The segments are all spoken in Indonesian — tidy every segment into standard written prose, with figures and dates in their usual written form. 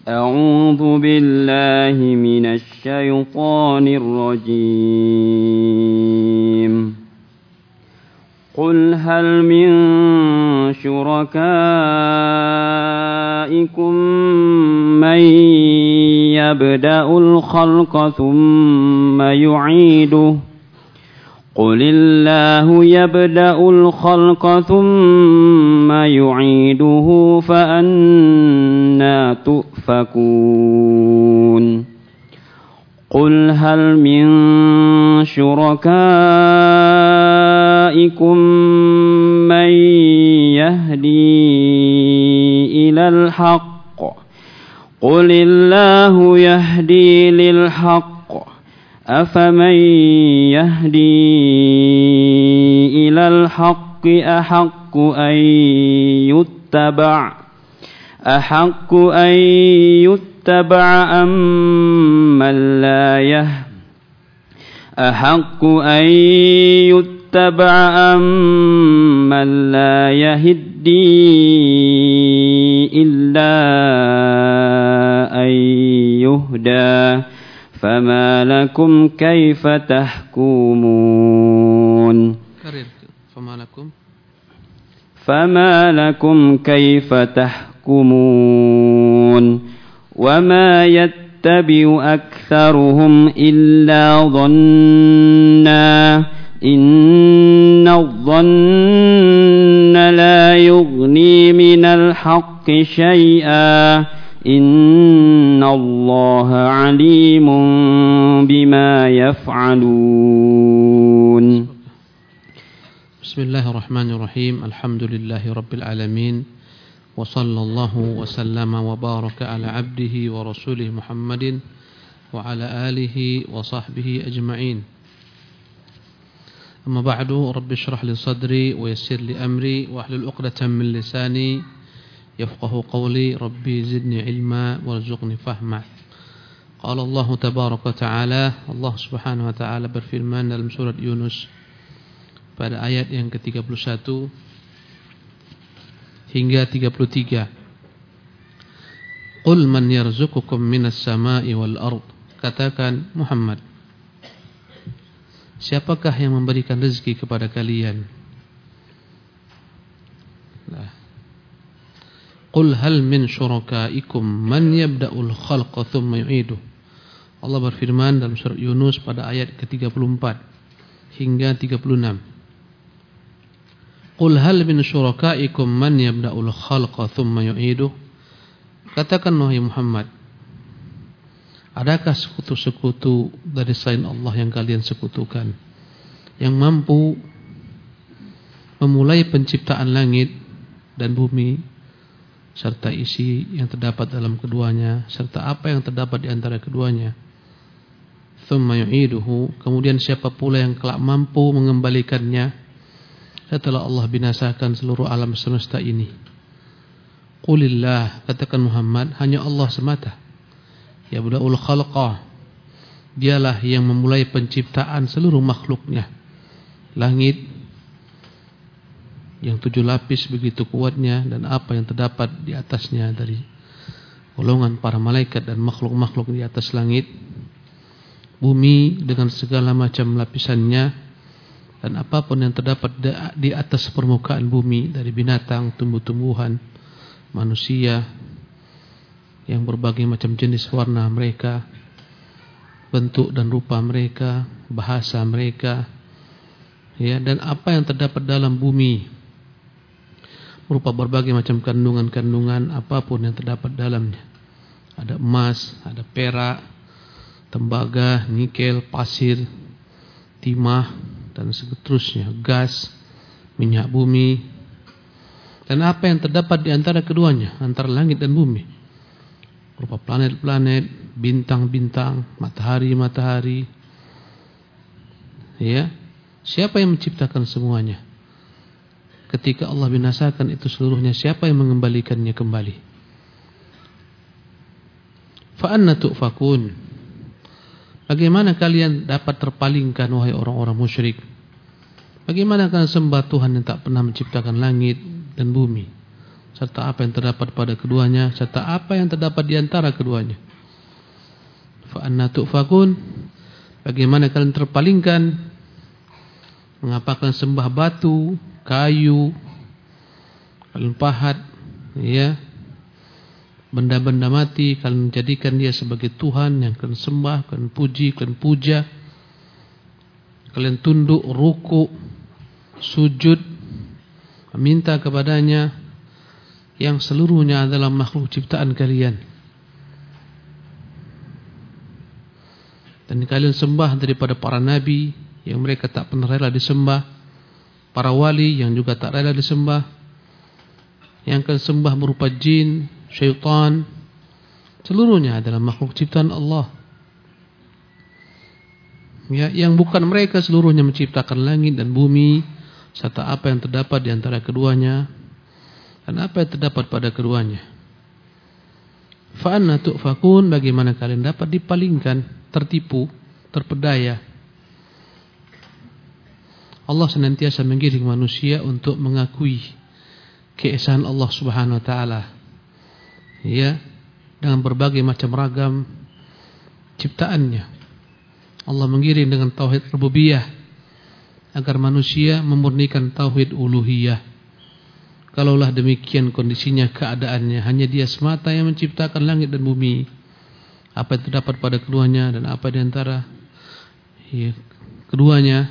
أعوذ بالله من الشيطان الرجيم قل هل من شركائكم من يبدأ الخلق ثم يعيده قل الله يبدأ الخلق ثم يعيده فأنى تؤفكون قل هل من شركائكم من يهدي إلى الحق قل الله يهدي للحق أفمن يهدي إلى الحق أحق أن يتبع أم من لا يهدي إلا أن يهدى فما لكم كيف تحكمون فما لكم كيف تحكمون وما يتبع أكثرهم إلا ظنا إن الظن لا يغني من الحق شيئا إن الله عليم بما يفعلون بسم الله الرحمن الرحيم الحمد لله رب العالمين وصلى الله وسلم وبارك على عبده ورسوله محمد وعلى آله وصحبه أجمعين أما بعد رب اشرح لي صدري ويسر لي أمري واحلل عقدة من لساني يفقه قولي ربي زدني علما وارزقني فهما. قال الله تبارك وتعالى Allah subhanahu wa ta'ala berfirman dalam surat Yunus pada ayat yang ke-31 hingga 33. Qul man yarzuqukum minas sama'i wal ard. Katakan Muhammad, siapakah yang memberikan rezeki kepada kalian? Qul hal min syurakaikum man yabda'ul khalqa thumma yu'iduh. Allah berfirman dalam surat Yunus pada ayat ke-34 hingga 36. Qul hal min syurakaikum man yabda'ul khalqa thumma yu'iduh. Katakan wahai Muhammad, adakah sekutu-sekutu dari selain Allah yang kalian sekutukan, yang mampu memulai penciptaan langit dan bumi serta isi yang terdapat dalam keduanya serta apa yang terdapat di antara keduanya? Thumma yu'iduhu, kemudian siapa pula yang kelak mampu mengembalikannya setelah Allah binasakan seluruh alam semesta ini? Qulillah, katakan Muhammad, hanya Allah semata. Yabda'ul khalqa, dialah yang memulai penciptaan seluruh makhluknya. Langit yang 7 lapis begitu kuatnya dan apa yang terdapat di atasnya dari golongan para malaikat dan makhluk-makhluk di atas langit, bumi dengan segala macam lapisannya dan apapun yang terdapat di atas permukaan bumi dari binatang, tumbuh-tumbuhan, manusia yang berbagai macam jenis warna mereka, bentuk dan rupa mereka, bahasa mereka, ya, dan apa yang terdapat dalam bumi berupa berbagai macam kandungan-kandungan apapun yang terdapat dalamnya. Ada emas, ada perak, tembaga, nikel, pasir, timah dan seterusnya, gas, minyak bumi, dan apa yang terdapat di antara keduanya, antara langit dan bumi, berupa planet-planet, bintang-bintang, matahari-matahari. Ya, siapa yang menciptakan semuanya? Ketika Allah binasakan itu seluruhnya, siapa yang mengembalikannya kembali? Fa anna tu'fakun. Bagaimana kalian dapat terpalingkan wahai orang-orang musyrik? Bagaimana kalian sembah Tuhan yang tak pernah menciptakan langit dan bumi serta apa yang terdapat pada keduanya, serta apa yang terdapat di antara keduanya. Fa anna tu'fakun, bagaimana kalian terpalingkan? Mengapa kalian sembah batu, kayu, kalian pahat, ya, benda-benda mati, kalian jadikan dia sebagai Tuhan yang kalian sembah, kalian puji, kalian puja, kalian tunduk, ruku, sujud, meminta kepadanya, yang seluruhnya adalah makhluk ciptaan kalian. Dan kalian sembah daripada para nabi yang mereka tak pernah rela disembah, para wali yang juga tak rela disembah. Yang kalian sembah berupa jin, syaitan, seluruhnya adalah makhluk ciptaan Allah. Ya, yang bukan mereka seluruhnya menciptakan langit dan bumi, serta apa yang terdapat di antara keduanya dan apa yang terdapat pada keduanya. Fa anna tu'fakun, bagaimana kalian dapat dipalingkan, tertipu, terpedaya? Allah senantiasa menggiring manusia untuk mengakui keesaan Allah Subhanahu wa taala. Ya, dengan berbagai macam ragam ciptaannya. Allah menggiring dengan tauhid rububiyah agar manusia memurnikan tauhid uluhiyah. Kalaulah demikian kondisinya, keadaannya, hanya Dia semata yang menciptakan langit dan bumi, apa yang terdapat pada keduanya dan apa di antara keduanya.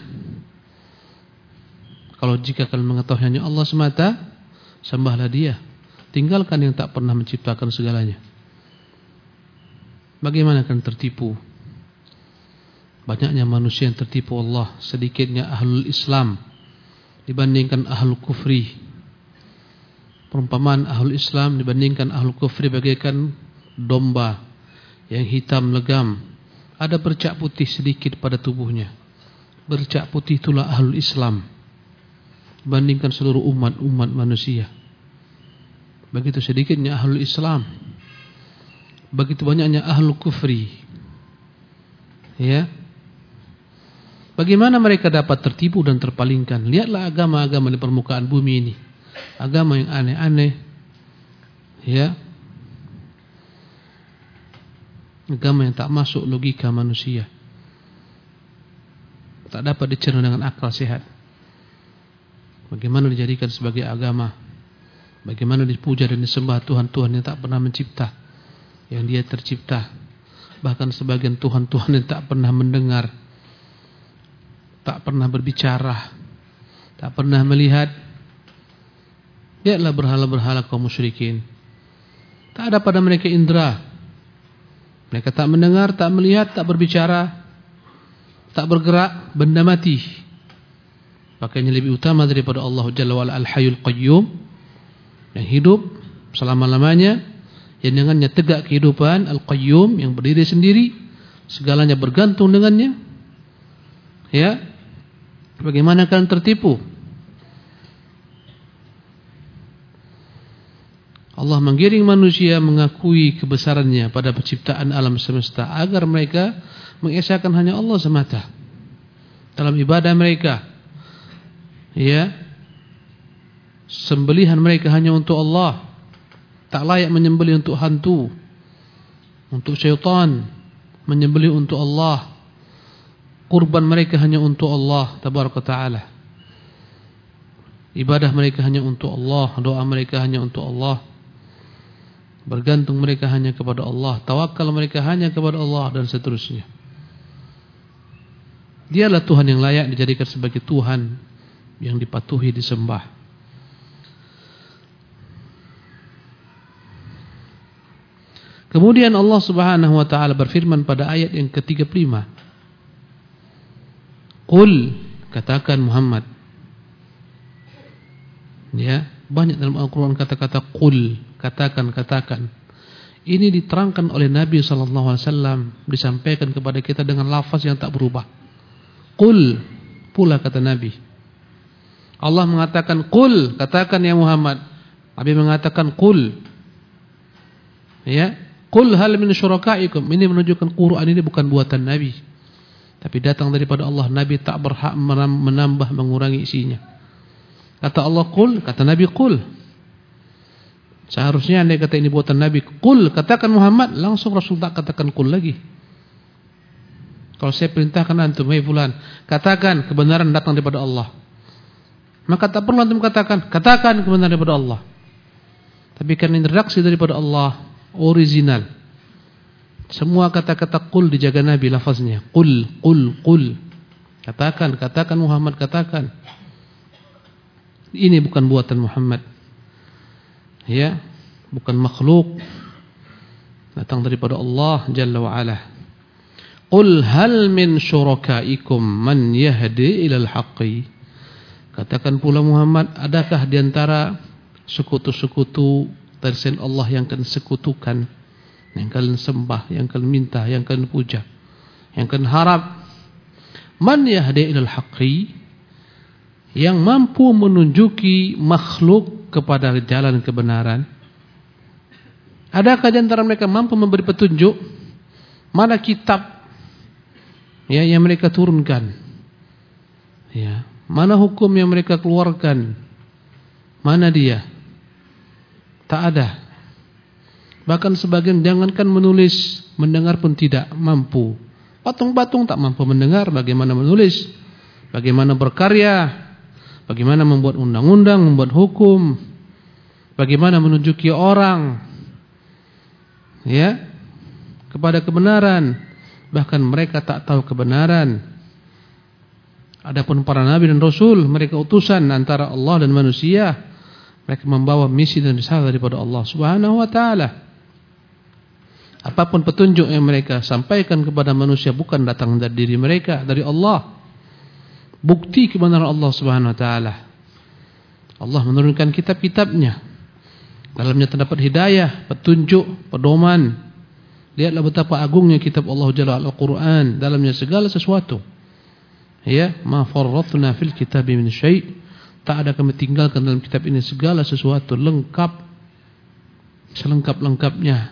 Kalau jika kalian mengetahui hanya Allah semata, sembahlah Dia. Tinggalkan yang tak pernah menciptakan segalanya. Bagaimana kalian tertipu? Banyaknya manusia yang tertipu Allah, sedikitnya ahlul Islam dibandingkan ahlul kufri. Perumpamaan ahlul Islam dibandingkan ahlul kufri bagaikan domba yang hitam legam, ada bercak putih sedikit pada tubuhnya. Bercak putih itulah ahlul Islam dibandingkan seluruh umat manusia. Begitu sedikitnya ahlul Islam, begitu banyaknya ahlul kufri. Ya, bagaimana mereka dapat tertipu dan terpalingkan? Lihatlah agama-agama di permukaan bumi ini, agama yang aneh-aneh, ya, agama yang tak masuk logika manusia, tak dapat dicerna dengan akal sehat. Bagaimana dijadikan sebagai agama? Bagaimana dipuja dan disembah Tuhan-Tuhan yang tak pernah mencipta, yang Dia tercipta. Bahkan sebagian Tuhan-Tuhan yang tak pernah mendengar, tak pernah berbicara, tak pernah melihat. Lihatlah berhala-berhala kaum musyrikin. Tak ada pada mereka indera. Mereka tak mendengar, tak melihat, tak berbicara, tak bergerak, benda mati. Pakainya lebih utama daripada Allah Jalla wa'ala Al-Hayyul Qayyum, yang hidup selama-lamanya, yang dengannya tegak kehidupan, Al-Qayyum yang berdiri sendiri, segalanya bergantung dengannya. Ya, bagaimana kalian tertipu? Allah menggiring manusia mengakui kebesarannya pada penciptaan alam semesta agar mereka mengesahkan hanya Allah semata dalam ibadah mereka. Ya, sembelihan mereka hanya untuk Allah, tak layak menyembelih untuk hantu, untuk syaitan, menyembelih untuk Allah. Kurban mereka hanya untuk Allah tabaraka taala. Ibadah mereka hanya untuk Allah, doa mereka hanya untuk Allah. Bergantung mereka hanya kepada Allah, tawakal mereka hanya kepada Allah, dan seterusnya. Dialah Tuhan yang layak dijadikan sebagai Tuhan yang dipatuhi, disembah. Kemudian Allah Subhanahu wa taala berfirman pada ayat yang ke-35. Qul, katakan Muhammad. Ya, banyak dalam Al-Qur'an kata-kata qul, katakan. Ini diterangkan oleh Nabi sallallahu alaihi wasallam, disampaikan kepada kita dengan lafaz yang tak berubah. Qul, pula kata Nabi. Allah mengatakan qul, katakan ya Muhammad. Nabi mengatakan qul. Ya, qul hal min syurakaikum. Ini menunjukkan Quran ini bukan buatan Nabi, tapi datang daripada Allah. Nabi tak berhak menambah mengurangi isinya. Kata Allah qul, kata Nabi qul. Seharusnya andai kata ini buatan Nabi, qul, katakan Muhammad, langsung Rasul tak katakan qul lagi. Kalau saya perintahkan antum, hai fulan, katakan kebenaran datang daripada Allah, maka tak perlu antum katakan kebenaran daripada Allah. Tapi karena interaksi daripada Allah original, semua kata-kata qul dijaga Nabi lafaznya. Qul. Katakan Muhammad, katakan. Ini bukan buatan Muhammad. Ya, bukan makhluk. Datang daripada Allah Jalla wa Ala. Qul hal min syurakaikum man yahdi ilal haqqi. Katakan pula Muhammad, adakah di antara sekutu-sekutu dari selain Allah yang kalian sekutukan, yang kalian sembah, yang kalian minta, yang kalian puja, yang kalian harap, man yahdi ilal haqqi, yang mampu menunjuki makhluk kepada jalan kebenaran? Adakah di antara mereka mampu memberi petunjuk? Mana kitab yang mereka turunkan? Ya, mana hukum yang mereka keluarkan? Mana dia? Tak ada. Bahkan sebagian jangankan menulis, mendengar pun tidak mampu. Patung-patung tak mampu mendengar, bagaimana menulis, bagaimana berkarya, bagaimana membuat undang-undang, membuat hukum, bagaimana menunjuki orang ya kepada kebenaran. Bahkan mereka tak tahu kebenaran. Adapun para nabi dan rasul, mereka utusan antara Allah dan manusia. Mereka membawa misi dan risalah daripada Allah Subhanahu wa taala. Apapun petunjuk yang mereka sampaikan kepada manusia bukan datang dari diri mereka, dari Allah. Bukti kebenaran Allah Subhanahu wa taala. Allah menurunkan kitab-kitabnya. Dalamnya terdapat hidayah, petunjuk, pedoman. Lihatlah betapa agungnya kitab Allah Jalla Al-Quran. Dalamnya segala sesuatu. Ya, ma farratna fil kitabi min syai'. Tak ada kami tinggalkan dalam kitab ini segala sesuatu, lengkap, selengkap-lengkapnya.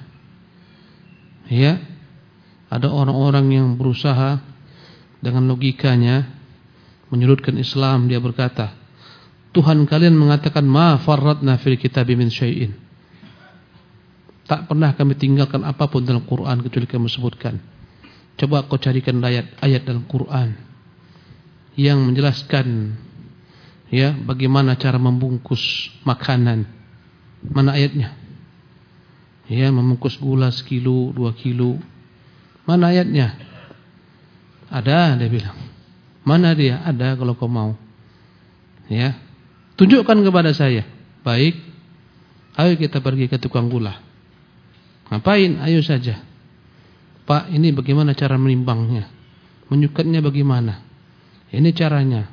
Ya, ada orang-orang yang berusaha dengan logikanya menyudutkan Islam. Dia berkata, Tuhan kalian mengatakan ma farratna fil kitabi min syai'in. Tak pernah kami tinggalkan apapun dalam Quran kecuali kami sebutkan. Coba kau carikan ayat dalam Quran yang menjelaskan ya bagaimana cara membungkus makanan. Mana ayatnya? Ya, membungkus gula sekilo, 2 kilo. Mana ayatnya? Ada, dia bilang. Mana dia? Ada kalau kau mau. Ya, tunjukkan kepada saya. Baik, ayo kita pergi ke tukang gula. Ngapain? Ayo saja. Pak, ini bagaimana cara menimbangnya? Menyukatnya bagaimana? Ini caranya.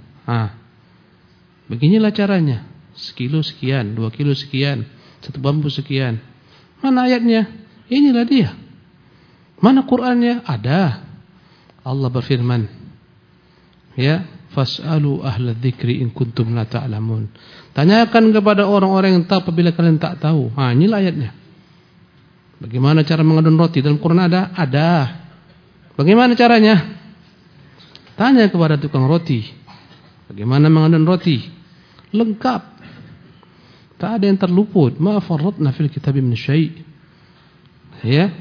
Beginilah caranya. Sekilo sekian, 2 kilo sekian, 1 bambu sekian. Mana ayatnya? Inilah dia. Mana Qur'annya? Ada. Allah berfirman, ya, fas'alu ahla dzikri in kuntum la ta'lamun. Tanyakan kepada orang-orang yang tahu apabila kalian tak tahu. Inilah ayatnya. Bagaimana cara mengadon roti? Dalam Quran ada? Ada. Bagaimana caranya? Tanya kepada tukang roti. Bagaimana mengadon roti? Lengkap. Tak ada yang terluput. Ma farratna fil kitabi min syai'. Ya.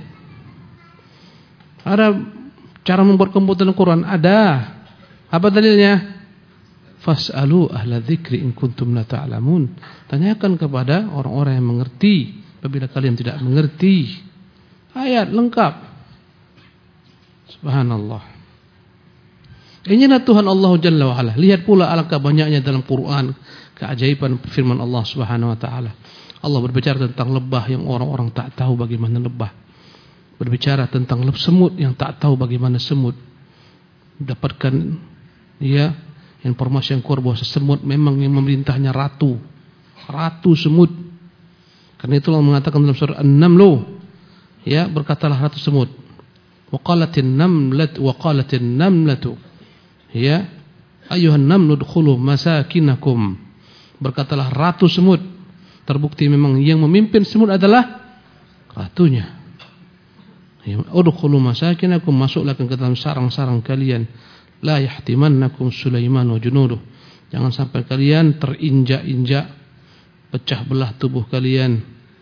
Ada cara membuat komputer dalam Quran? Ada. Apa dalilnya? Fas'alu ahla dzikri in kuntum la ta'lamun. Tanyakan kepada orang-orang yang mengerti apabila kalian tidak mengerti. Ayat lengkap. Subhanallah. Inilah Tuhan Allah Jalla wa Ala. Lihat pula alangkah banyaknya dalam Quran keajaiban firman Allah Subhanahu wa taala. Allah berbicara tentang lebah yang orang-orang tak tahu bagaimana lebah. Berbicara tentang semut yang tak tahu bagaimana semut. Dapatkan ya informasi yang kuat bahwa semut memang yang memerintahnya ratu. Ratu semut. Karena itulah mengatakan dalam surah An-Naml, ya, berkatalah ratu semut. Waqalatin namlatu ya ayuhan namlu dkhulu masakinakum. Berkatalah ratu semut. Terbukti memang yang memimpin semut adalah ratunya. Udkhulu masakinakum, masuklah ke dalam sarang-sarang kalian. La yahtimannakum Sulaiman wa junuduh. Jangan sampai kalian terinjak-injak, pecah belah tubuh kalian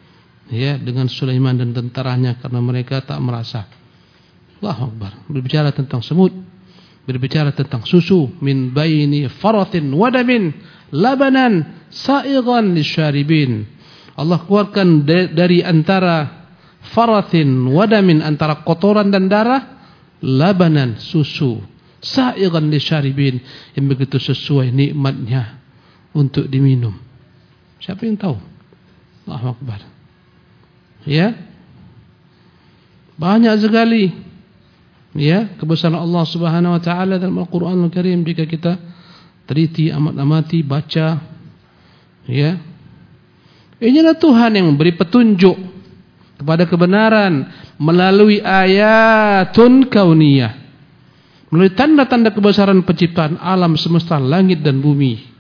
ya, dengan Sulaiman dan tentaranya karena mereka tak merasa. Allahu Akbar. Berbicara tentang semut, berbicara tentang susu, min baini farathin wadamin labanan sa'igan lisyaribin. Allah keluarkan dari antara farathin wadamin, antara kotoran dan darah, labanan, susu, sa'igan lisyaribin, yang begitu sesuai nikmatnya untuk diminum. Siapa yang tahu? Allahu Akbar. Ya, banyak sekali, ya, kebesaran Allah Subhanahu wa taala dalam Al-Qur'anul Karim jika kita teliti, amat-amati, baca, ya. Inilah Tuhan yang memberi petunjuk kepada kebenaran melalui ayatun kauniyah, melalui tanda-tanda kebesaran penciptaan alam semesta langit dan bumi.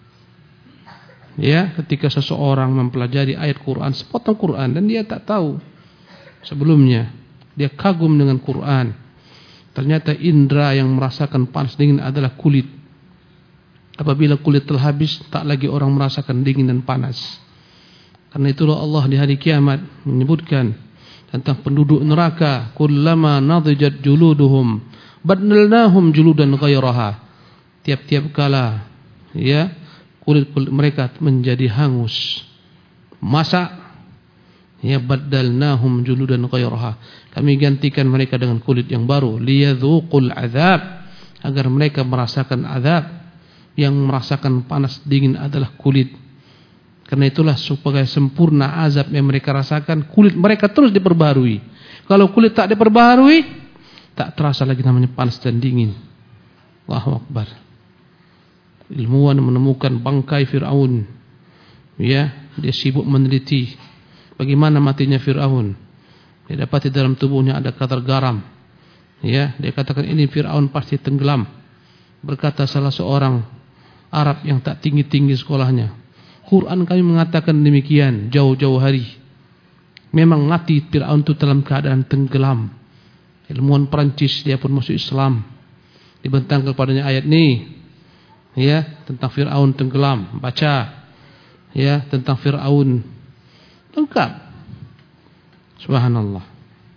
Ya, ketika seseorang mempelajari ayat Quran, sepotong Quran, dan dia tak tahu sebelumnya, dia kagum dengan Quran. Ternyata indera yang merasakan panas dingin adalah kulit. Apabila kulit telah habis, tak lagi orang merasakan dingin dan panas. Karena itulah Allah di hari kiamat menyebutkan tentang penduduk neraka, kullama nadijat juluduhum badnalnahum juludan ghairaha. Tiap-tiap kala, ya, kulit mereka menjadi hangus, masak, ya, badalnahum juludan ghairaha, kami gantikan mereka dengan kulit yang baru, liyadzuqul azab, agar mereka merasakan azab. Yang merasakan panas dingin adalah kulit. Karena itulah supaya sempurna azab yang mereka rasakan, kulit mereka terus diperbaharui. Kalau kulit tak diperbaharui, tak terasa lagi namanya panas dan dingin. Allahu Akbar. Ilmuwan menemukan bangkai Fir'aun, ya, dia sibuk meneliti bagaimana matinya Fir'aun. Dia dapati dalam tubuhnya ada kadar garam, ya, dia katakan ini Fir'aun pasti tenggelam. Berkata salah seorang Arab yang tak tinggi-tinggi sekolahnya, Quran kami mengatakan demikian jauh-jauh hari. Memang mati Fir'aun itu dalam keadaan tenggelam. Ilmuwan Perancis, dia pun masuk Islam, dibentangkan kepadanya ayat ini, ya, tentang Fir'aun tenggelam. Baca, ya, tentang Fir'aun, lengkap. Subhanallah.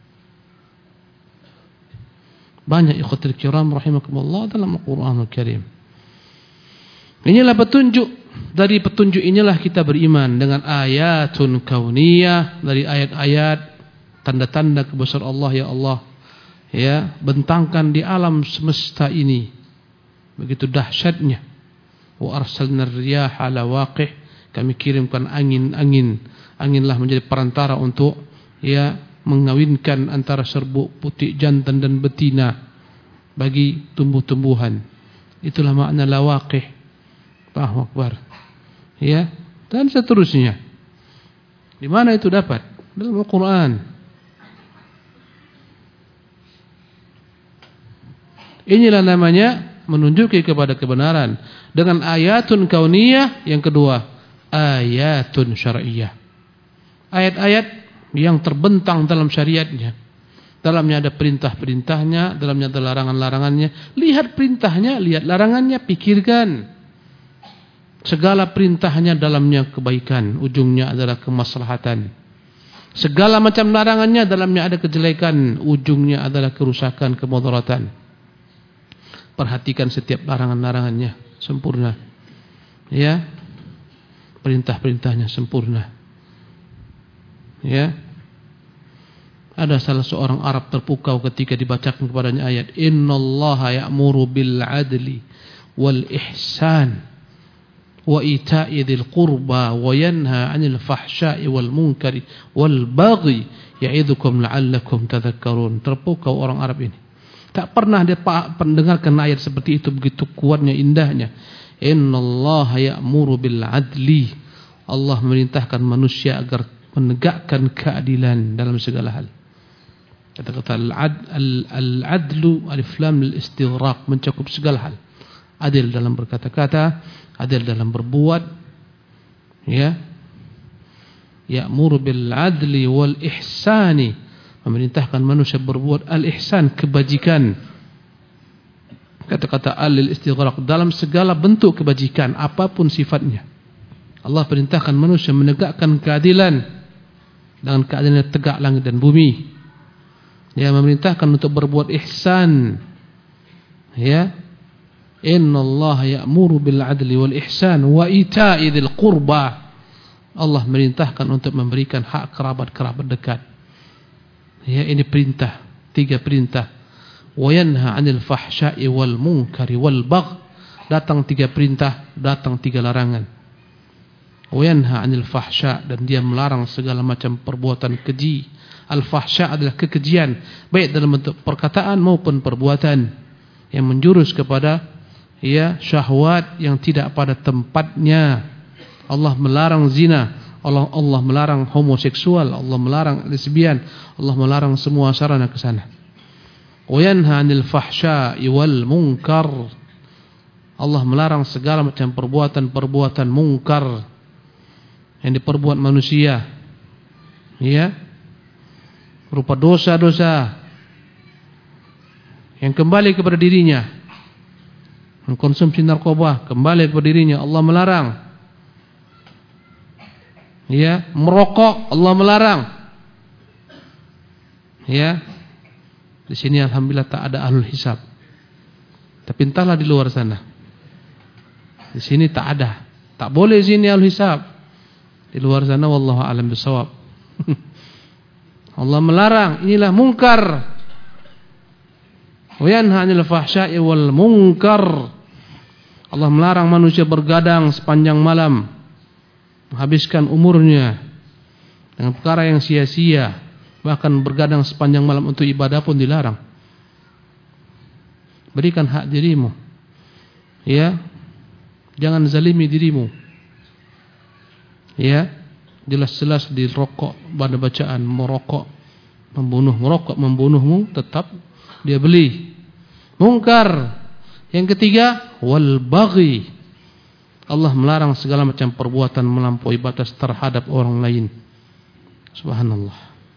Banyak ikhwatul kiram rahimakumullah dalam Al-Quranul Karim. Inilah petunjuk. Dari petunjuk inilah kita beriman dengan ayatun kauniyah, dari ayat-ayat tanda-tanda kebesaran Allah, ya Allah, ya, bentangkan di alam semesta ini. Begitu dahsyatnya. Wa arsalna ar-riyaha lawaqih, kami kirimkan angin-angin. Anginlah menjadi perantara untuk, ya, mengawinkan antara serbuk putih jantan dan betina bagi tumbuh-tumbuhan. Itulah makna lawaqih. Allahu Akbar. Ya, dan seterusnya. Di mana itu dapat? Dalam Al-Quran. Inilah namanya menunjuki kepada kebenaran. Dengan ayatun kauniyah, yang kedua ayatun syar'iyah. Ayat-ayat yang terbentang dalam syariatnya. Dalamnya ada perintah-perintahnya, dalamnya ada larangan-larangannya. Lihat perintahnya, lihat larangannya, pikirkan. Segala perintahnya dalamnya kebaikan, ujungnya adalah kemaslahatan. Segala macam larangannya dalamnya ada kejelekan, ujungnya adalah kerusakan, kemudaratan. Perhatikan setiap larangan-larangannya sempurna, ya, perintah-perintahnya sempurna, ya. Ada salah seorang Arab terpukau ketika dibacakan kepadanya ayat innallaha ya'muru bil adli wal ihsan wa ita'i dzil qurba wa yanha 'anil fahsya'i wal munkari wal baghi ya'idzukum la'allakum tadhakkarun. Terpukau orang Arab ini. Tak pernah dia mendengarkan ayat seperti itu, begitu kuatnya, indahnya. Innallaha ya'muru bil adli. Allah memerintahkan manusia agar menegakkan keadilan dalam segala hal. Kata-kata al-adlu alif lam lil istighraq, mencakup segala hal. Adil dalam berkata-kata, adil dalam berbuat, ya. Ya'muru bil adli wal ihsani, memerintahkan manusia berbuat al-ihsan, kebajikan. Kata-kata al-lil istighraq, dalam segala bentuk kebajikan apapun sifatnya. Allah perintahkan manusia menegakkan keadilan. dengan keadilannya tegak langit dan bumi. Dia memerintahkan untuk berbuat ihsan. Ya. Innallaha ya'muru bil 'adli wal ihsan wa ita'i dzil qurba. Allah merintahkan untuk memberikan hak kerabat-kerabat dekat. Ya, ini perintah, 3 perintah. Wa yanha 'anil fahsya'i wal munkari wal bagh. Datang 3 perintah, datang 3 larangan. Wa yanha 'anil fahsya', dan dia melarang segala macam perbuatan keji. Al-fahsya' adalah kekejian, baik dalam bentuk perkataan maupun perbuatan yang menjurus kepada syahwat yang tidak pada tempatnya. Allah melarang zina, Allah melarang homoseksual, Allah melarang lesbian, Allah melarang semua sarana ke sana. Wa yanha 'anil fahsya'i wal munkar. Allah melarang segala macam perbuatan-perbuatan mungkar yang diperbuat manusia. Berupa dosa-dosa yang kembali kepada dirinya. Mengkonsumsi narkoba kembali kepada dirinya, Allah melarang. Merokok, Allah melarang. Di sini alhamdulillah tak ada ahlul hisab. Tapi entahlah di luar sana. Di sini tak ada. Tak boleh di sini ahlul hisab. Di luar sana wallahu a'lam bishawab. Allah melarang, inilah mungkar. Wa yanha 'anil fahsya'i wal munkar. Allah melarang manusia bergadang sepanjang malam, menghabiskan umurnya dengan perkara yang sia-sia. Bahkan bergadang sepanjang malam untuk ibadah pun dilarang. Berikan hak dirimu. Jangan zalimi dirimu. Jelas-jelas di rokok, pada bacaan merokok membunuhmu, tetap dia beli. Mungkar. Yang ketiga, wal baghi. Allah melarang segala macam perbuatan melampaui batas terhadap orang lain. Subhanallah.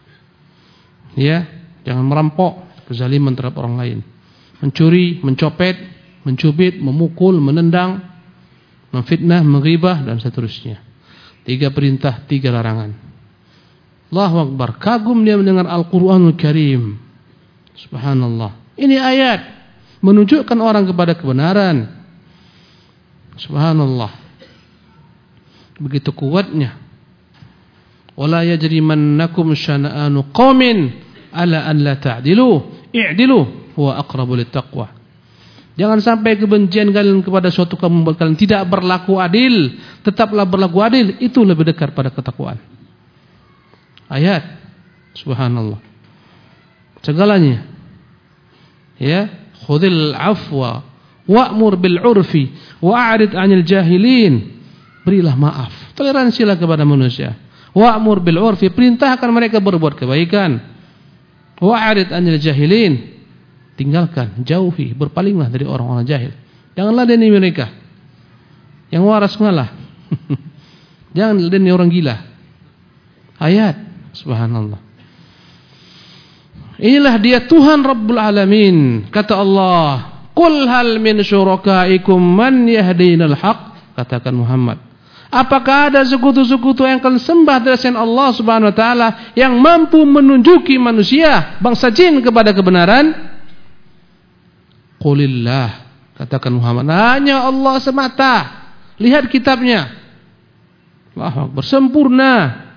Jangan merampok, kezaliman terhadap orang lain. Mencuri, mencopet, mencubit, memukul, menendang, memfitnah, menghibah dan seterusnya. 3 perintah, 3 larangan. Allahu Akbar. Kagum dia mendengar Al-Quranul Karim. Subhanallah. Ini ayat menunjukkan orang kepada kebenaran. Subhanallah. Begitu kuatnya. Wala yajrimannakum syana'anu qaumin ala an la ta'dilu. I'dilu huwa aqrabu littaqwa. Jangan sampai kebencian kalian kepada suatu kaum membuat kalian tidak berlaku adil. Tetaplah berlaku adil, itu lebih dekat pada ketakwaan. Ayat. Subhanallah. Segalanya. Khudhil afwa wa'mur bil urfi wa'rid 'anil jahilin. Berilah maaf, toleransilah kepada manusia. Wa'mur bil urfi, perintahkan mereka berbuat kebaikan. Wa'rid 'anil jahilin, tinggalkan, jauhi, berpalinglah dari orang-orang jahil. Jangan ladeni mereka. Yang waras ngalah. Jangan ladeni orang gila. Ayat. Subhanallah. Inilah dia Tuhan Rabbul Alamin. Kata Allah, Qul hal min syurakaikum man yahdinal haq. Katakan Muhammad, apakah ada sekutu-sekutu yang kalian sembah dari selain Allah Subhanahu wa taala yang mampu menunjuki manusia, bangsa jin kepada kebenaran? Qulillah, katakan Muhammad, hanya Allah semata. Lihat kitabnya. Allahu Akbar, sempurna.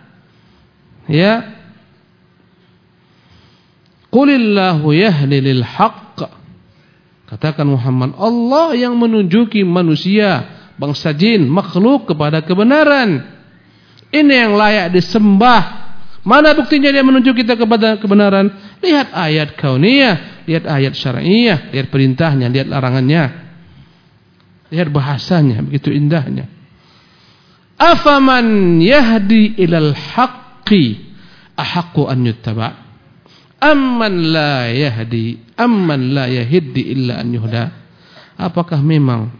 Qulillahu yahdi lil haqq. Katakan Muhammad, Allah yang menunjuki manusia, bangsa jin, makhluk kepada kebenaran. Ini yang layak disembah. Mana buktinya dia menunjuk kita kepada kebenaran? Lihat ayat kauniyah, lihat ayat syar'iyah, lihat perintahnya, lihat larangannya, lihat bahasanya, begitu indahnya. Afaman yahdi ilal haqqi ahaqqu an yuttaba amman la yahdi amman la yahdi illa an yuhda. Apakah memang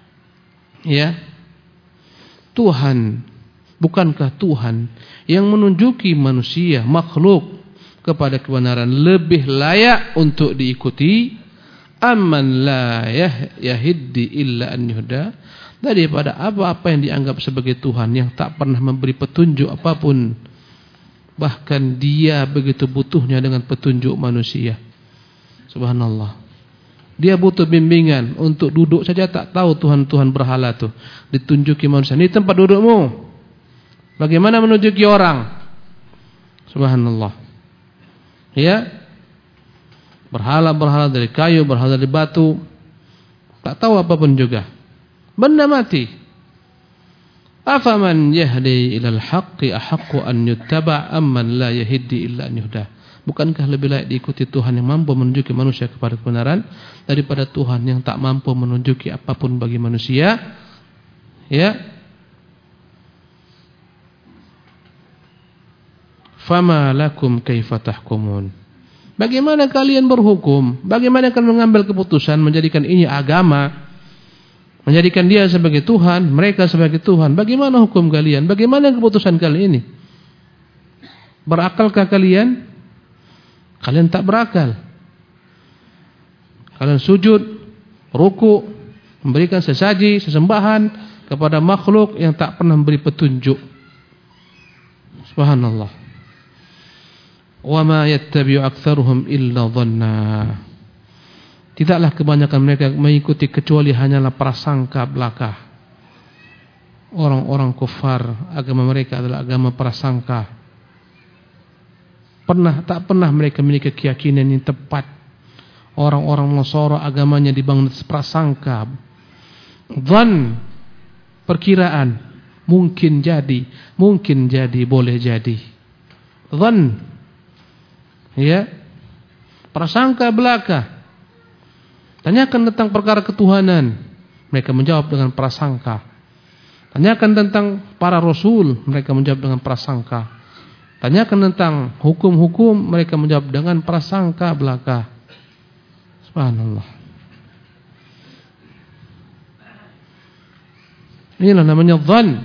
Tuhan, bukankah Tuhan yang menunjuki manusia, makhluk kepada kebenaran lebih layak untuk diikuti? Amman la yahdi illa an yuhda, daripada apa-apa yang dianggap sebagai Tuhan yang tak pernah memberi petunjuk apapun Bahkan dia begitu butuhnya dengan petunjuk manusia. Subhanallah. Dia butuh bimbingan. Untuk duduk saja tak tahu Tuhan berhala tuh. Ditunjuki manusia, ini tempat dudukmu. Bagaimana menunjuki orang? Subhanallah. Ya. Berhala dari kayu, berhala dari batu. Tak tahu apapun juga. Benda mati. Afaman yahdi ilal haqqi ahaqqu an yuttaba' amman la yahdi illa an yuhda. Bukankah lebih layak diikuti Tuhan yang mampu menunjuki manusia kepada kebenaran daripada Tuhan yang tak mampu menunjuki apapun bagi manusia? Ya. Fama lakum kaifa tahkumun. Bagaimana kalian berhukum? Bagaimana kalian mengambil keputusan menjadikan ini agama? Menjadikan dia sebagai Tuhan, mereka sebagai Tuhan. Bagaimana hukum kalian? Bagaimana keputusan kalian ini? Berakalkah kalian? Kalian tak berakal. Kalian sujud, ruku, memberikan sesaji, sesembahan kepada makhluk yang tak pernah memberi petunjuk. Subhanallah. Wa ma yattabi'u aktsaruhum illa dhanna. Tidaklah kebanyakan mereka mengikuti kecuali hanyalah prasangka belaka. Orang-orang kufar, agama mereka adalah agama prasangka. Tak pernah mereka memiliki keyakinan yang tepat. Orang-orang Nasara agamanya dibangun atas prasangka. Dhan, perkiraan, mungkin jadi, boleh jadi. Dhan, ya, prasangka belaka. Tanyakan tentang perkara ketuhanan, mereka menjawab dengan prasangka. Tanyakan tentang para rasul, mereka menjawab dengan prasangka. Tanyakan tentang hukum-hukum, mereka menjawab dengan prasangka belaka. Subhanallah. Inilah namanya dhan.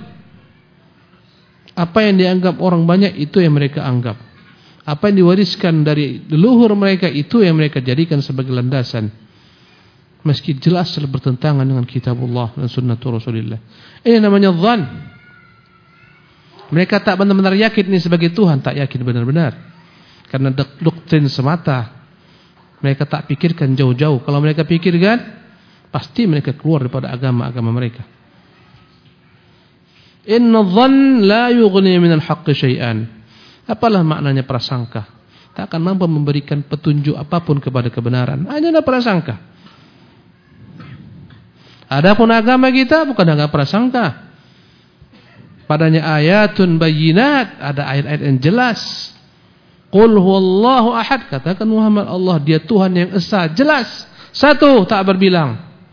Apa yang dianggap orang banyak itu yang mereka anggap. Apa yang diwariskan dari leluhur mereka itu yang mereka jadikan sebagai landasan. Meski jelas bertentangan dengan kitabullah dan sunnatul Rasulullah. Ini namanya dhan. Mereka tak benar-benar yakin ini sebagai Tuhan, tak yakin benar-benar. Karena doktrin semata. Mereka tak pikirkan jauh-jauh. Kalau mereka pikirkan, pasti mereka keluar daripada agama-agama mereka. Inna dhan la yughni minal haqqi syai'an. Apalah maknanya prasangka? Tak akan mampu memberikan petunjuk apapun kepada kebenaran. Hanyalah prasangka. Adapun agama kita bukan agama prasangka. Padanya ayatun bayyinat, ada ayat-ayat yang jelas. Qul huwallahu ahad, katakan Muhammad, Allah dia Tuhan yang esa, jelas. Satu, tak berbilang.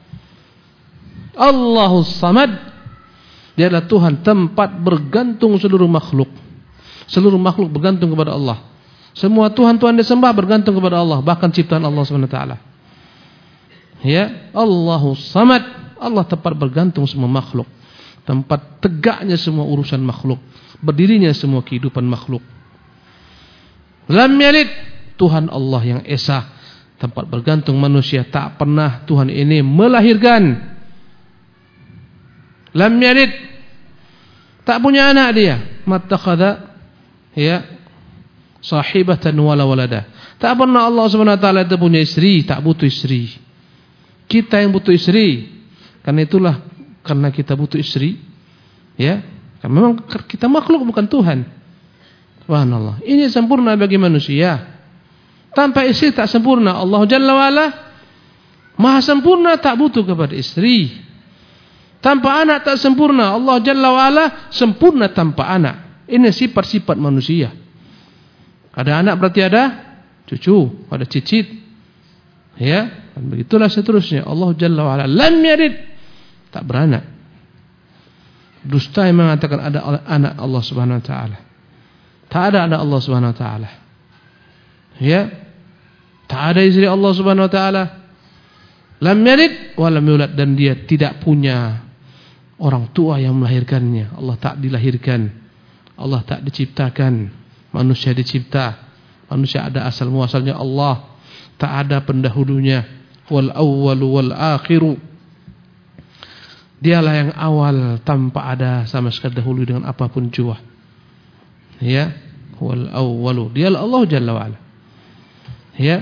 Allahus samad, dia adalah Tuhan tempat bergantung seluruh makhluk. Seluruh makhluk bergantung kepada Allah. Semua Tuhan-Tuhan disembah bergantung kepada Allah, bahkan ciptaan Allah SWT. Ya, Allahus samad, Allah tempat bergantung semua makhluk, tempat tegaknya semua urusan makhluk, berdirinya semua kehidupan makhluk. Lam yalid, Tuhan Allah yang esa, tempat bergantung manusia. Tak pernah Tuhan ini melahirkan. Lam yalid, tak punya anak dia. Mattakhadha, ya, sahibatan wala walada. Tak pernah Allah SWT itu punya istri, tak butuh istri. Kita yang butuh istri. Karena itulah, karena kita butuh istri, ya, karena memang kita makhluk bukan Tuhan. Subhanallah. Ini sempurna bagi manusia. Tanpa istri tak sempurna. Allah Jalla wa'ala Maha sempurna, tak butuh kepada istri. Tanpa anak tak sempurna. Allah Jalla wa'ala sempurna tanpa anak. Ini sifat-sifat manusia. Ada anak berarti ada cucu, ada cicit, ya, dan begitulah seterusnya. Allah Jalla wa'ala lam yalid, tak beranak. Dusta yang mengatakan ada anak Allah Subhanahu wa taala. Tak ada anak Allah Subhanahu wa taala. Ya. Tak ada istri Allah Subhanahu wa taala. Lam yalid wa lam yulad, dan dia tidak punya orang tua yang melahirkannya. Allah tak dilahirkan. Allah tak diciptakan. Manusia dicipta. Manusia ada asal muasalnya Allah. Tak ada pendahulunya. Wal awwalu wal akhiru. Dialah yang awal tanpa ada sama sekali dahulu dengan apapun jua. Ya, huwal awwalu. Dialah Allah Jalla wa Ala. Ya.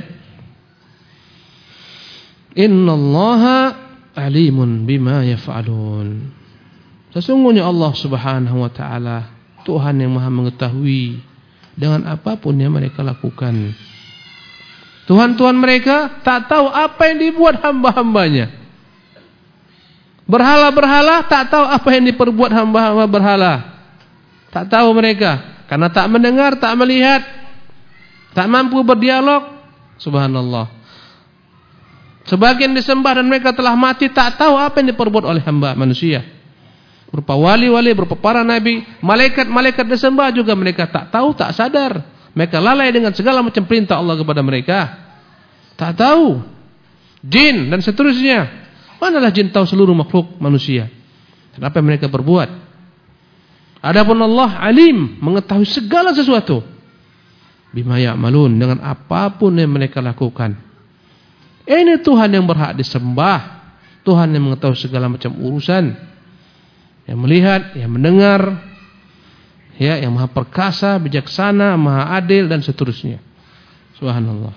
Innallaha alimun bima yaf'alun. Sesungguhnya Allah Subhanahu wa taala Tuhan yang Maha mengetahui dengan apapun yang mereka lakukan. Tuhan-tuhan mereka tak tahu apa yang dibuat hamba-hambanya. Berhala-berhala tak tahu apa yang diperbuat hamba-hamba berhala. Tak tahu mereka karena tak mendengar, tak melihat, tak mampu berdialog. Subhanallah. Sebagian disembah dan mereka telah mati, tak tahu apa yang diperbuat oleh hamba manusia. Berupa wali-wali, berupa para nabi, malaikat-malaikat disembah juga mereka tak tahu, tak sadar. Mereka lalai dengan segala macam perintah Allah kepada mereka. Tak tahu. Jin dan seterusnya. Manalah jin tahu seluruh makhluk manusia. Apa yang mereka perbuat. Adapun Allah alim, mengetahui segala sesuatu. Bima ya'malun, dengan apapun yang mereka lakukan. Ini Tuhan yang berhak disembah. Tuhan yang mengetahui segala macam urusan. Yang melihat, yang mendengar, ya, yang maha perkasa, bijaksana, maha adil dan seterusnya. Subhanallah.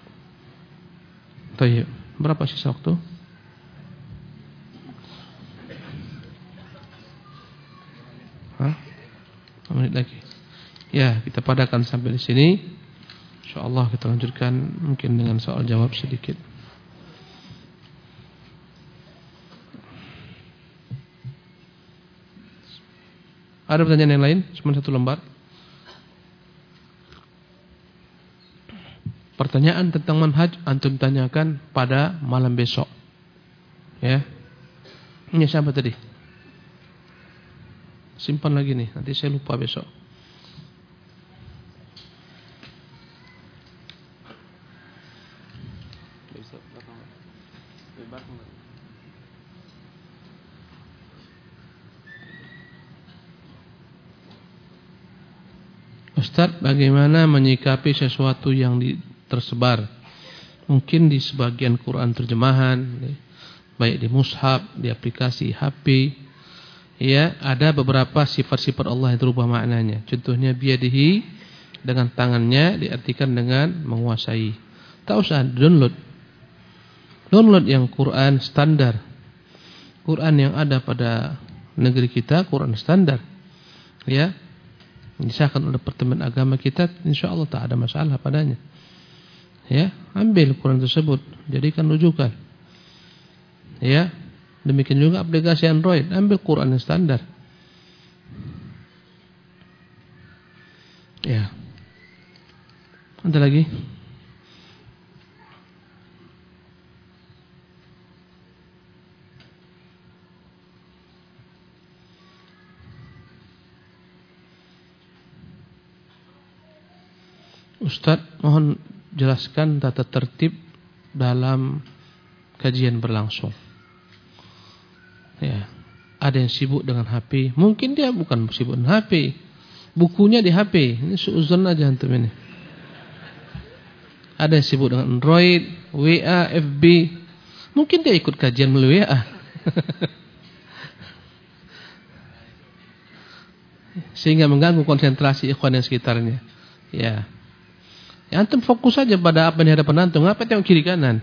Baik, berapa sisa waktu? Hah? 5 menit lagi. Ya, kita padakan sampai di sini. Insyaallah kita lanjutkan mungkin dengan soal jawab sedikit. Ada pertanyaan yang lain? Cuma 1 lembar. Pertanyaan tentang manhaj antum tanyakan pada malam besok. Ya. Ini siapa tadi? Simpan lagi nih, nanti saya lupa besok. Ustaz, bagaimana menyikapi sesuatu yang tersebar? Mungkin di sebagian Quran terjemahan, baik di mushaf, di aplikasi HP, ya, ada beberapa sifat-sifat Allah yang berubah maknanya. Contohnya biyadihi, dengan tangannya, diartikan dengan menguasai. Tak usah download yang Quran standar. Quran yang ada pada negeri kita, Quran standar, ya, disahkan oleh Departemen Agama kita, insyaallah tak ada masalah padanya. Ya, ambil Quran tersebut, jadikan rujukan. Ya, demikian juga aplikasi Android, ambil Quran yang standar. Ya. Ada lagi? Ustaz, mohon jelaskan tata tertib dalam kajian berlangsung. Ya, ada yang sibuk dengan HP. Mungkin dia bukan sibuk dengan HP, bukunya di HP. Ini suuzon aja antum ini. Ada yang sibuk dengan Android, WA, FB. Mungkin dia ikut kajian melalui WA. Sehingga mengganggu konsentrasi ikhwan yang sekitarnya. Ya. Ya, antum fokus saja pada apa di hadapan antum. Ngapa tengok kiri kanan?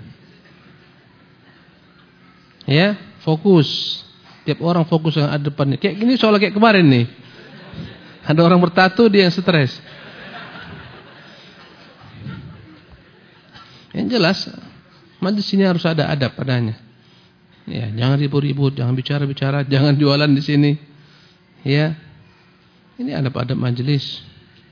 Ya, fokus. Tiap orang fokus yang ada depannya. Kayak gini soal kayak kemarin nih. Ada orang bertato, dia yang stres. Yang jelas, majlis ini harus ada adab padanya. Ya, jangan ribut-ribut, jangan bicara-bicara, jangan jualan di sini. Ya. Ini adab-adab majlis.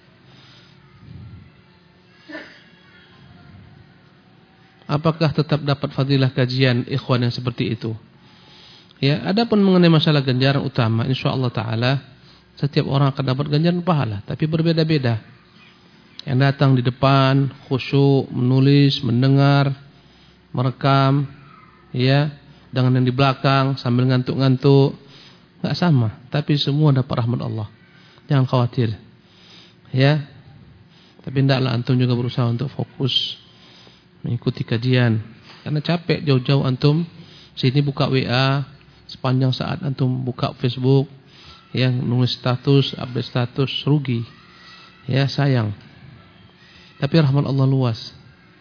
Apakah tetap dapat fadilah kajian ikhwan yang seperti itu? Ya, adapun mengenai masalah ganjaran utama, insyaallah taala setiap orang akan dapat ganjaran pahala, tapi berbeda-beda. Yang datang di depan khusyuk, menulis, mendengar, merekam, ya, dengan yang di belakang sambil ngantuk-ngantuk, enggak sama, tapi semua dapat rahmat Allah. Jangan khawatir. Ya. Tapi hendaklah antum juga berusaha untuk fokus mengikuti kajian, karena capek jauh-jauh antum sini buka WA sepanjang saat, antum buka Facebook yang nulis status, update status, rugi. Ya, sayang. Tapi rahmat Allah luas.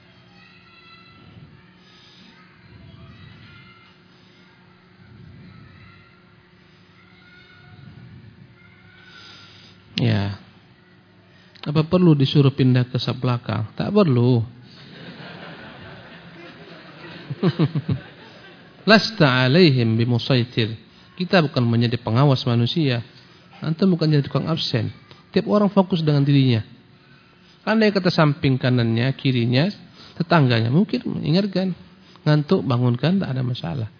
Ya. Apa perlu disuruh pindah ke saf belakang? Tak perlu. Lasta alaihim bimusaitir. Kita bukan menjadi pengawas manusia. Antum bukan jadi tukang absen. Tiap orang fokus dengan dirinya. Andai kata samping kanannya, kirinya, tetangganya mungkin mengingatkan, ngantuk, bangunkan, tak ada masalah.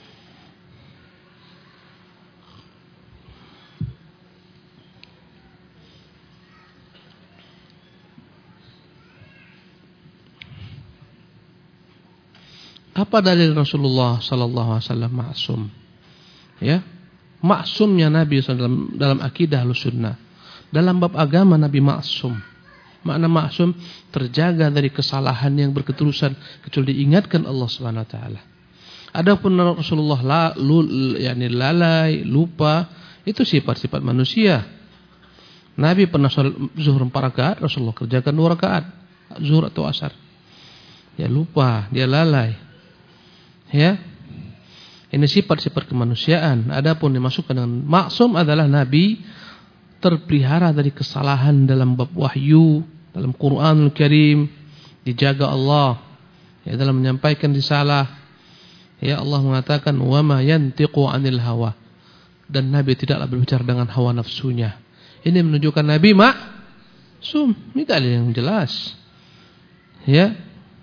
Apa dalil Rasulullah sallallahu alaihi wasallam maksum? Ya, maksumnya Nabi dalam akidah Ahlussunnah. Dalam bab agama Nabi maksum. Makna maksum terjaga dari kesalahan yang berketerusan kecuali diingatkan Allah Subhanahu wa taala. Adapun Rasulullah lalai, lupa, itu sifat-sifat manusia. Nabi pernah salat zuhur 4 rakaat, Rasulullah kerjakan 2 rakaat, zuhur atau asar. Ya lupa, dia lalai. Ya. Ini sifat-sifat kemanusiaan. Adapun dimasukkan dengan maksum adalah Nabi terpelihara dari kesalahan dalam bab wahyu, dalam Quranul Karim, dijaga Allah ya dalam menyampaikan risalah. Ya Allah mengatakan wa ma yantiqu 'anil hawa, dan Nabi tidaklah berbicara dengan hawa nafsunya. Ini menunjukkan Nabi maksum. Ini dalil yang jelas. Ya.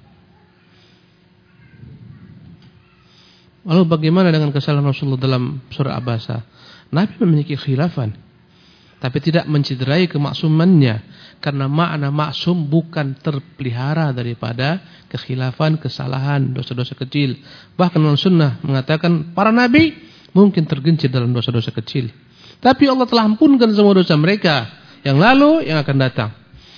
Lalu bagaimana dengan kesalahan Rasulullah dalam surah Abasa? Nabi memiliki khilafan, tapi tidak mencederai kemaksumannya, karena makna maksum bukan terpelihara daripada kekhilafan, kesalahan, dosa-dosa kecil. Bahkan Sunnah mengatakan para nabi mungkin tergelincir dalam dosa-dosa kecil, tapi Allah telah ampunkan semua dosa mereka yang lalu, yang akan datang.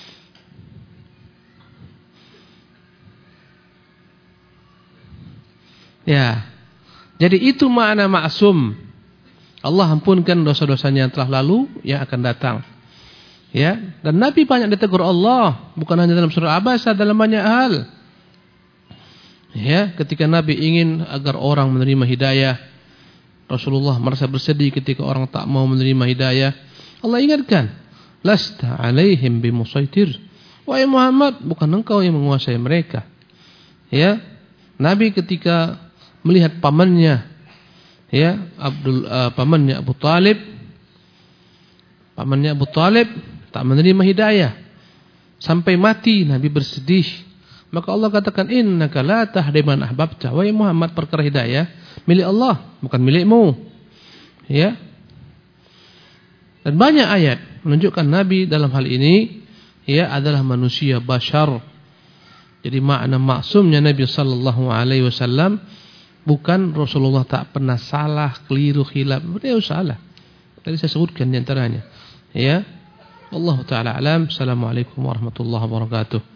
Ya, jadi itu makna maksum. Allah ampunkan dosa-dosanya yang telah lalu, yang akan datang. Ya, dan Nabi banyak ditegur Allah, bukan hanya dalam surah Abasa, dalam banyak hal. Ya, ketika Nabi ingin agar orang menerima hidayah, Rasulullah merasa bersedih ketika orang tak mau menerima hidayah. Allah ingatkan, lasta alaihim bimusaitir. Wahai Muhammad, bukan engkau yang menguasai mereka. Ya, Nabi ketika melihat pamannya, ya, pamannya Abu Talib tak menerima hidayah sampai mati, Nabi bersedih. Maka Allah katakan, innaka la tahdi man ahbabta. Wahai Muhammad, perkara hidayah milik Allah, bukan milikmu. Ya. Dan banyak ayat menunjukkan Nabi dalam hal ini ya adalah manusia bashar. Jadi makna maksumnya Nabi sallallahu alaihi wasallam bukan Rasulullah tak pernah salah, keliru, khilaf. Beliau salah. Tadi saya sebutkan di antaranya. Ya. Allah taala alam. Assalamualaikum warahmatullahi wabarakatuh.